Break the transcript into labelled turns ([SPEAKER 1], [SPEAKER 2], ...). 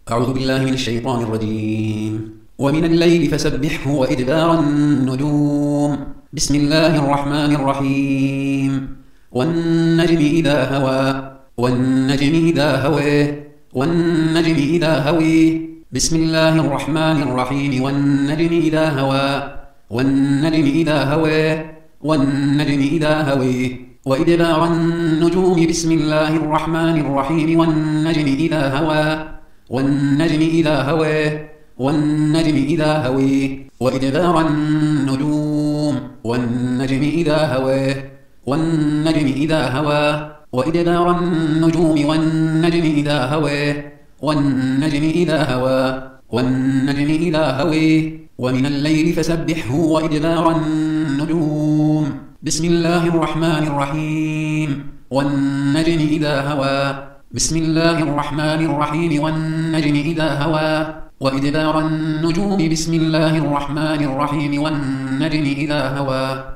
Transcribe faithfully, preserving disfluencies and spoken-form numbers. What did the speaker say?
[SPEAKER 1] أعوذ بالله من الشيطان الرجيم. ومن الليل فسبحه وإدبار النجوم. بسم الله الرحمن الرحيم. والنجم إذا هوى والنجم إذا هوى والنجم إذا هوي. بسم الله الرحمن الرحيم. والنجم إذا هوى والنجم إذا هوى والنجم إذا هوي. وإدبار النجوم. بسم الله الرحمن الرحيم. والنجم إذا هوى والنجم إذا هوى والنجم إذا هوي. وإدبار النجوم. والنجم إذا هوى والنجم إذا هوى وإدبار النجوم. والنجم إذا هوى والنجم إذا هوى والنجم إذا هوي. ومن الليل فسبحه وإدبار النجوم. بسم الله الرحمن الرحيم. والنجم إذا هوى. بسم الله الرحمن الرحيم. والنجم إذا هوى وإدبار النجوم. بسم الله الرحمن الرحيم. والنجم إذا هوى